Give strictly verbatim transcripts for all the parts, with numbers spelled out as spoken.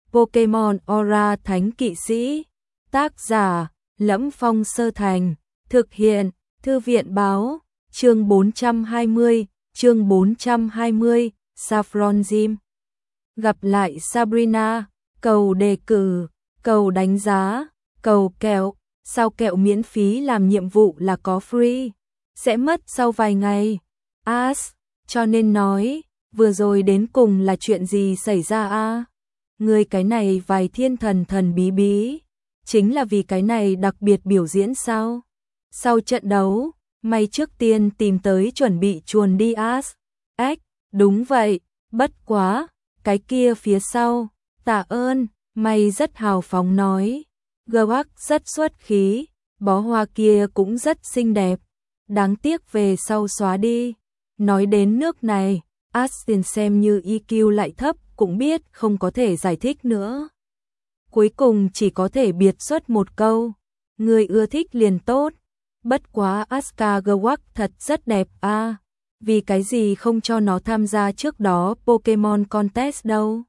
Pokemon Aura Thánh Kỵ Sĩ. Tác giả: Lẫm Phong Sơ Thành. Thực hiện: Thư viện báo. Chương bốn trăm hai mươi, chương bốn trăm hai mươi, Saffron Gym. Gặp lại Sabrina, cầu đề cử, cầu đánh giá, cầu kẹo, sao kẹo miễn phí làm nhiệm vụ là có free, sẽ mất sau vài ngày. As, cho nên nói, vừa rồi đến cùng là chuyện gì xảy ra a? À? Người cái này vài thiên thần thần bí bí, chính là vì cái này đặc biệt biểu diễn sao? Sau trận đấu, mày trước tiên tìm tới chuẩn bị chuồn đi As. Ếch, đúng vậy, bất quá, cái kia phía sau, tạ ơn, mày rất hào phóng nói. Gawak rất xuất khí, bó hoa kia cũng rất xinh đẹp, đáng tiếc về sau xóa đi. Nói đến nước này, Astin xem như i kiu lại thấp cũng biết không có thể giải thích nữa. Cuối cùng chỉ có thể biệt xuất một câu, người ưa thích liền tốt. Bất quá Aska Gawak thật rất đẹp a, à, vì cái gì không cho nó tham gia trước đó Pokemon Contest đâu?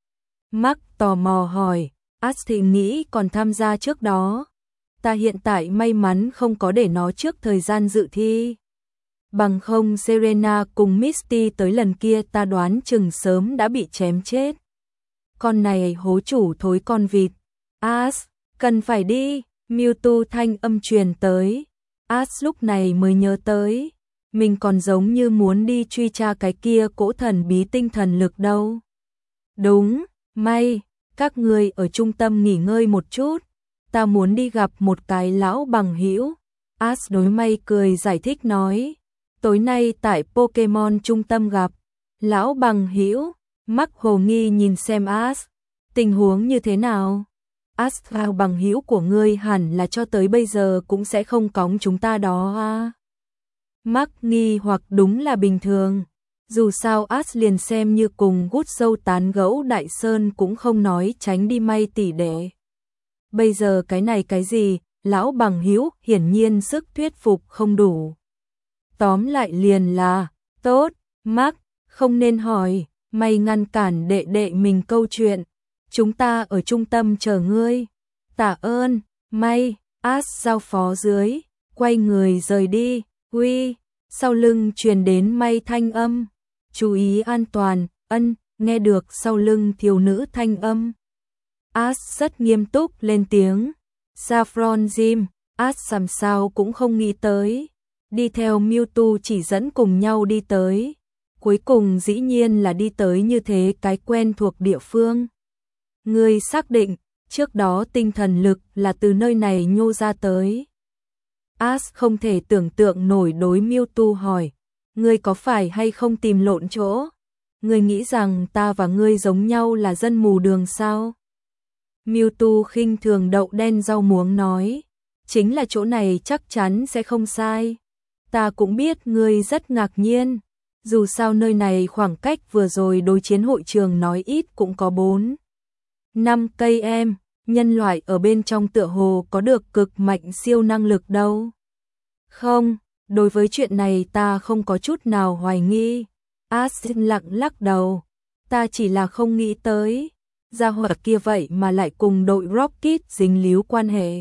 Mark tò mò hỏi, As thì nghĩ còn tham gia trước đó. Ta hiện tại may mắn không có để nó trước thời gian dự thi. Bằng không Serena cùng Misty tới lần kia ta đoán chừng sớm đã bị chém chết. Con này hố chủ thối con vịt. As, cần phải đi, Mewtwo thanh âm truyền tới. As lúc này mới nhớ tới, mình còn giống như muốn đi truy tra cái kia cỗ thần bí tinh thần lực đâu. Đúng, may, các người ở trung tâm nghỉ ngơi một chút, ta muốn đi gặp một cái lão bằng hữu. As đối may cười giải thích nói, tối nay tại Pokemon trung tâm gặp, lão bằng hữu. Mắc hồ nghi nhìn xem As, tình huống như thế nào? As, vào bằng hữu của ngươi hẳn là cho tới bây giờ cũng sẽ không cóng chúng ta đó à? Mắc nghi hoặc đúng là bình thường. Dù sao As liền xem như cùng gút sâu tán gẫu Đại Sơn cũng không nói tránh đi may tỷ đệ. Bây giờ cái này cái gì, lão bằng hữu hiển nhiên sức thuyết phục không đủ. Tóm lại liền là, tốt, Mark, không nên hỏi, mày ngăn cản đệ đệ mình câu chuyện. Chúng ta ở trung tâm chờ ngươi. Tạ ơn, may, As giao phó dưới, quay người rời đi. Uy, sau lưng truyền đến may thanh âm. Chú ý an toàn, ân, nghe được sau lưng thiếu nữ thanh âm. As rất nghiêm túc lên tiếng. Saffron Gym, As làm sao cũng không nghĩ tới. Đi theo Mewtwo chỉ dẫn cùng nhau đi tới. Cuối cùng dĩ nhiên là đi tới như thế cái quen thuộc địa phương. Ngươi xác định, trước đó tinh thần lực là từ nơi này nhô ra tới. As không thể tưởng tượng nổi đối Mewtwo hỏi. Ngươi có phải hay không tìm lộn chỗ? Ngươi nghĩ rằng ta và ngươi giống nhau là dân mù đường sao? Mewtwo khinh thường đậu đen rau muống nói. Chính là chỗ này chắc chắn sẽ không sai. Ta cũng biết ngươi rất ngạc nhiên. Dù sao nơi này khoảng cách vừa rồi đối chiến hội trường nói ít cũng có bốn năm cây em, nhân loại ở bên trong tựa hồ có được cực mạnh siêu năng lực đâu. Không, đối với chuyện này ta không có chút nào hoài nghi. As lặng lắc đầu, ta chỉ là không nghĩ tới, gia hỏa kia vậy mà lại cùng đội Rocket dính líu quan hệ.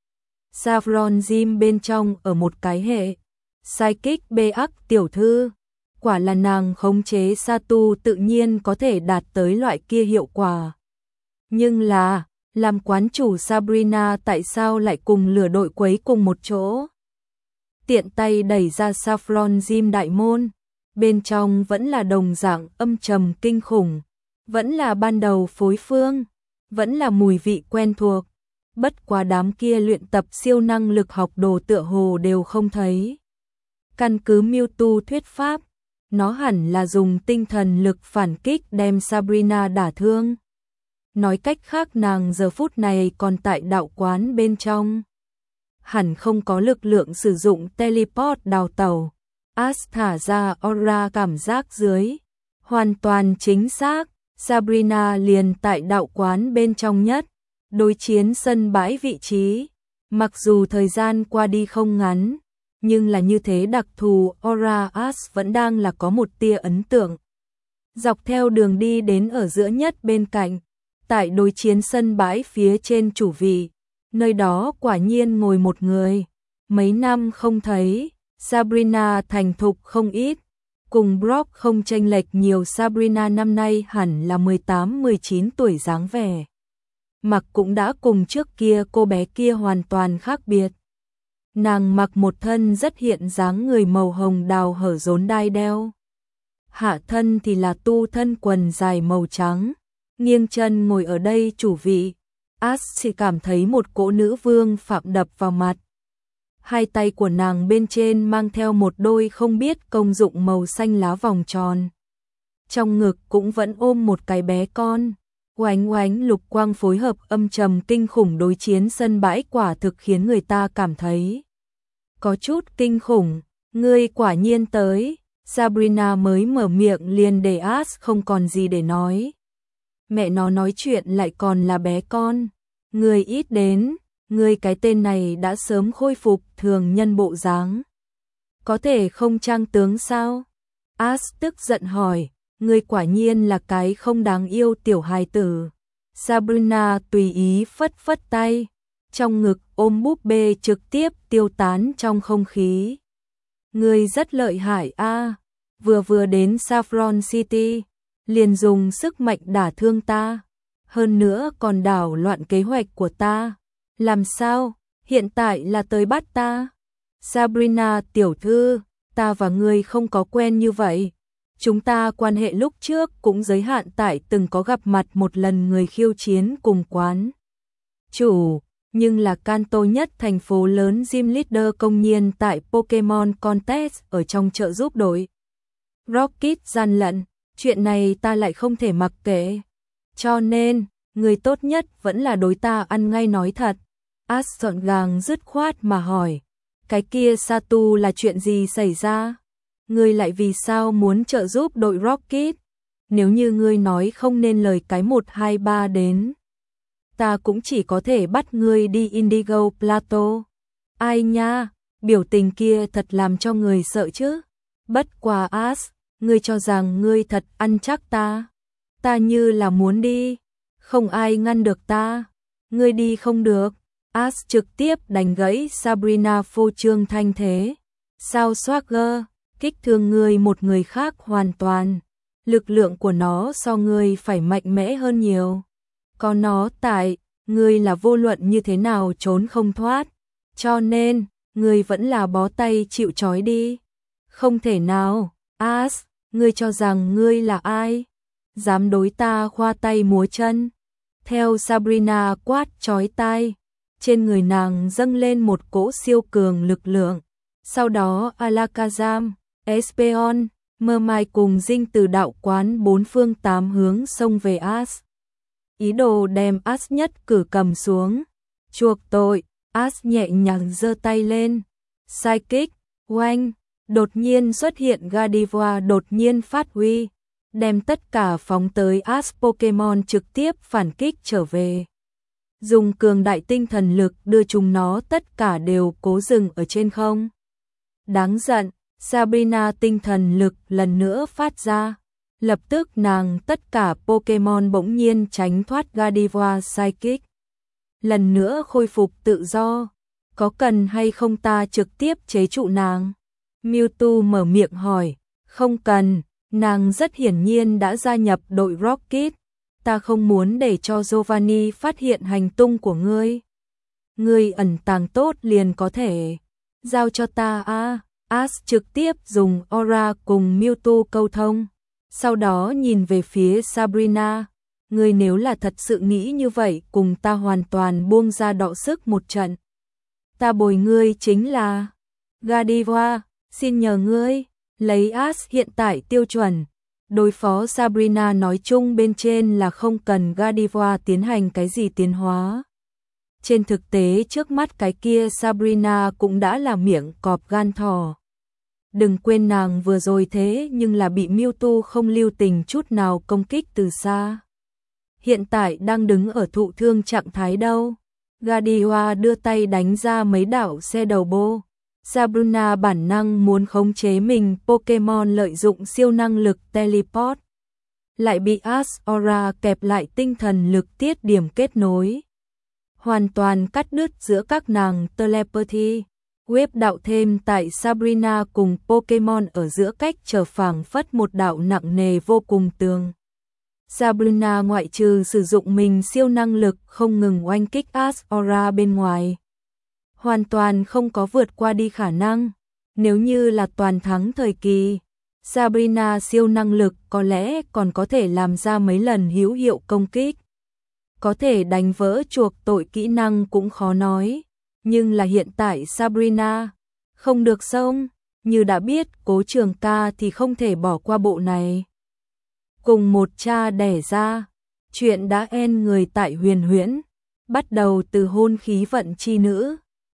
Saffron Gym bên trong ở một cái hệ, Psychic bê ắc tiểu thư. Quả là nàng khống chế Satu tự nhiên có thể đạt tới loại kia hiệu quả. Nhưng là, làm quán chủ Sabrina tại sao lại cùng lửa đội quấy cùng một chỗ? Tiện tay đẩy ra Saffron Gym đại môn, bên trong vẫn là đồng dạng âm trầm kinh khủng, vẫn là ban đầu phối phương, vẫn là mùi vị quen thuộc. Bất quá đám kia luyện tập siêu năng lực học đồ tựa hồ đều không thấy. Căn cứ Mewtwo thuyết pháp, nó hẳn là dùng tinh thần lực phản kích đem Sabrina đả thương. Nói cách khác nàng giờ phút này còn tại đạo quán bên trong. Hẳn không có lực lượng sử dụng teleport đào tẩu. As thả ra aura cảm giác dưới. Hoàn toàn chính xác, Sabrina liền tại đạo quán bên trong nhất. Đối chiến sân bãi vị trí. Mặc dù thời gian qua đi không ngắn, nhưng là như thế đặc thù aura As vẫn đang là có một tia ấn tượng. Dọc theo đường đi đến ở giữa nhất bên cạnh, Tại đối chiến sân bãi phía trên chủ vị, nơi đó quả nhiên ngồi một người. Mấy năm không thấy, Sabrina thành thục không ít. Cùng Brock không chênh lệch nhiều, Sabrina năm nay hẳn là mười tám mười chín tuổi dáng vẻ. Mặc cũng đã cùng trước kia cô bé kia hoàn toàn khác biệt. Nàng mặc một thân rất hiện dáng người màu hồng đào hở rốn đai đeo. Hạ thân thì là tu thân quần dài màu trắng. Nghiêng chân ngồi ở đây chủ vị. As chỉ cảm thấy một cỗ nữ vương phạm đập vào mặt. Hai tay của nàng bên trên mang theo một đôi không biết công dụng màu xanh lá vòng tròn. Trong ngực cũng vẫn ôm một cái bé con. Oánh oánh lục quang phối hợp âm trầm kinh khủng, đối chiến sân bãi quả thực khiến người ta cảm thấy có chút kinh khủng. Ngươi quả nhiên tới. Sabrina mới mở miệng liền để As không còn gì để nói. Mẹ nó nói chuyện lại còn là bé con. Ngươi ít đến, ngươi cái tên này đã sớm khôi phục thường nhân bộ dáng. Có thể không trang tướng sao? As tức giận hỏi, ngươi quả nhiên là cái không đáng yêu tiểu hài tử. Sabrina tùy ý phất phất tay, trong ngực ôm búp bê trực tiếp tiêu tán trong không khí. Ngươi rất lợi hại a, vừa vừa đến Saffron City, liền dùng sức mạnh đả thương ta, hơn nữa còn đảo loạn kế hoạch của ta. Làm sao, hiện tại là tới bắt ta? Sabrina tiểu thư, ta và ngươi không có quen như vậy. Chúng ta quan hệ lúc trước cũng giới hạn tại từng có gặp mặt một lần người khiêu chiến cùng quán chủ, nhưng là Kanto nhất thành phố lớn Gym Leader công nhiên tại Pokemon Contest ở trong trợ giúp đội Rocket gian lận, chuyện này ta lại không thể mặc kệ. Cho nên, người tốt nhất vẫn là đối ta ăn ngay nói thật. As gọn gàng dứt khoát mà hỏi, cái kia Satu là chuyện gì xảy ra? Ngươi lại vì sao muốn trợ giúp đội Rocket? Nếu như ngươi nói không nên lời cái một hai ba đến, ta cũng chỉ có thể bắt ngươi đi Indigo Plateau. Ai nha, biểu tình kia thật làm cho người sợ chứ. Bất quá As, ngươi cho rằng ngươi thật ăn chắc ta. Ta như là muốn đi, không ai ngăn được ta. Ngươi đi không được. As trực tiếp đánh gãy Sabrina phô trương thanh thế. Sao Swagger, kích thương ngươi một người khác hoàn toàn. Lực lượng của nó so ngươi phải mạnh mẽ hơn nhiều. Có nó tại, ngươi là vô luận như thế nào trốn không thoát. Cho nên, ngươi vẫn là bó tay chịu trói đi. Không thể nào, As, ngươi cho rằng ngươi là ai? Dám đối ta khoa tay múa chân. Theo Sabrina quát chói tai, trên người nàng dâng lên một cỗ siêu cường lực lượng. Sau đó Alakazam, Espeon, Mơ Mai cùng Dinh từ đạo quán bốn phương tám hướng xông về As. Ý đồ đem As nhất cử cầm xuống. Chuộc tội, As nhẹ nhàng giơ tay lên. Psychic, oanh, đột nhiên xuất hiện Gardevoir đột nhiên phát huy, đem tất cả phóng tới As Pokemon trực tiếp phản kích trở về. Dùng cường đại tinh thần lực đưa chúng nó tất cả đều cố dừng ở trên không. Đáng giận, Sabrina tinh thần lực lần nữa phát ra. Lập tức nàng tất cả Pokemon bỗng nhiên tránh thoát Gardevoir Psychic. Lần nữa khôi phục tự do. Có cần hay không ta trực tiếp chế trụ nàng? Mewtwo mở miệng hỏi. Không cần, nàng rất hiển nhiên đã gia nhập đội Rocket. Ta không muốn để cho Giovanni phát hiện hành tung của ngươi. Ngươi ẩn tàng tốt liền có thể. Giao cho ta a. As trực tiếp dùng Aura cùng Mewtwo câu thông. Sau đó nhìn về phía Sabrina. Ngươi nếu là thật sự nghĩ như vậy cùng ta hoàn toàn buông ra đọ sức một trận. Ta bồi ngươi chính là Gardevoir, xin nhờ ngươi, lấy As hiện tại tiêu chuẩn. Đối phó Sabrina nói chung bên trên là không cần Gardevoir tiến hành cái gì tiến hóa. Trên thực tế trước mắt cái kia Sabrina cũng đã là miệng cọp gan thỏ. Đừng quên nàng vừa rồi thế nhưng là bị Mewtwo không lưu tình chút nào công kích từ xa. Hiện tại đang đứng ở thụ thương trạng thái đâu. Gardevoir đưa tay đánh ra mấy đạo xe đầu bô. Sabrina bản năng muốn khống chế mình Pokemon lợi dụng siêu năng lực teleport. lại bị Azora kẹp lại tinh thần lực tiết điểm kết nối, hoàn toàn cắt đứt giữa các nàng telepathy. Web đạo thêm tại Sabrina cùng Pokemon ở giữa cách trở phảng phất một đạo nặng nề vô cùng tường. Sabrina ngoại trừ sử dụng mình siêu năng lực không ngừng oanh kích Azora bên ngoài, hoàn toàn không có vượt qua đi khả năng. Nếu như là toàn thắng thời kỳ, Sabrina siêu năng lực có lẽ còn có thể làm ra mấy lần hữu hiệu công kích. Có thể đánh vỡ chuộc tội kỹ năng cũng khó nói, nhưng là hiện tại Sabrina không được xông, như đã biết Cố Trường Ca thì không thể bỏ qua bộ này. Cùng một cha đẻ ra, chuyện đã en người tại Huyền Huyễn, bắt đầu từ hôn khí vận chi nữ,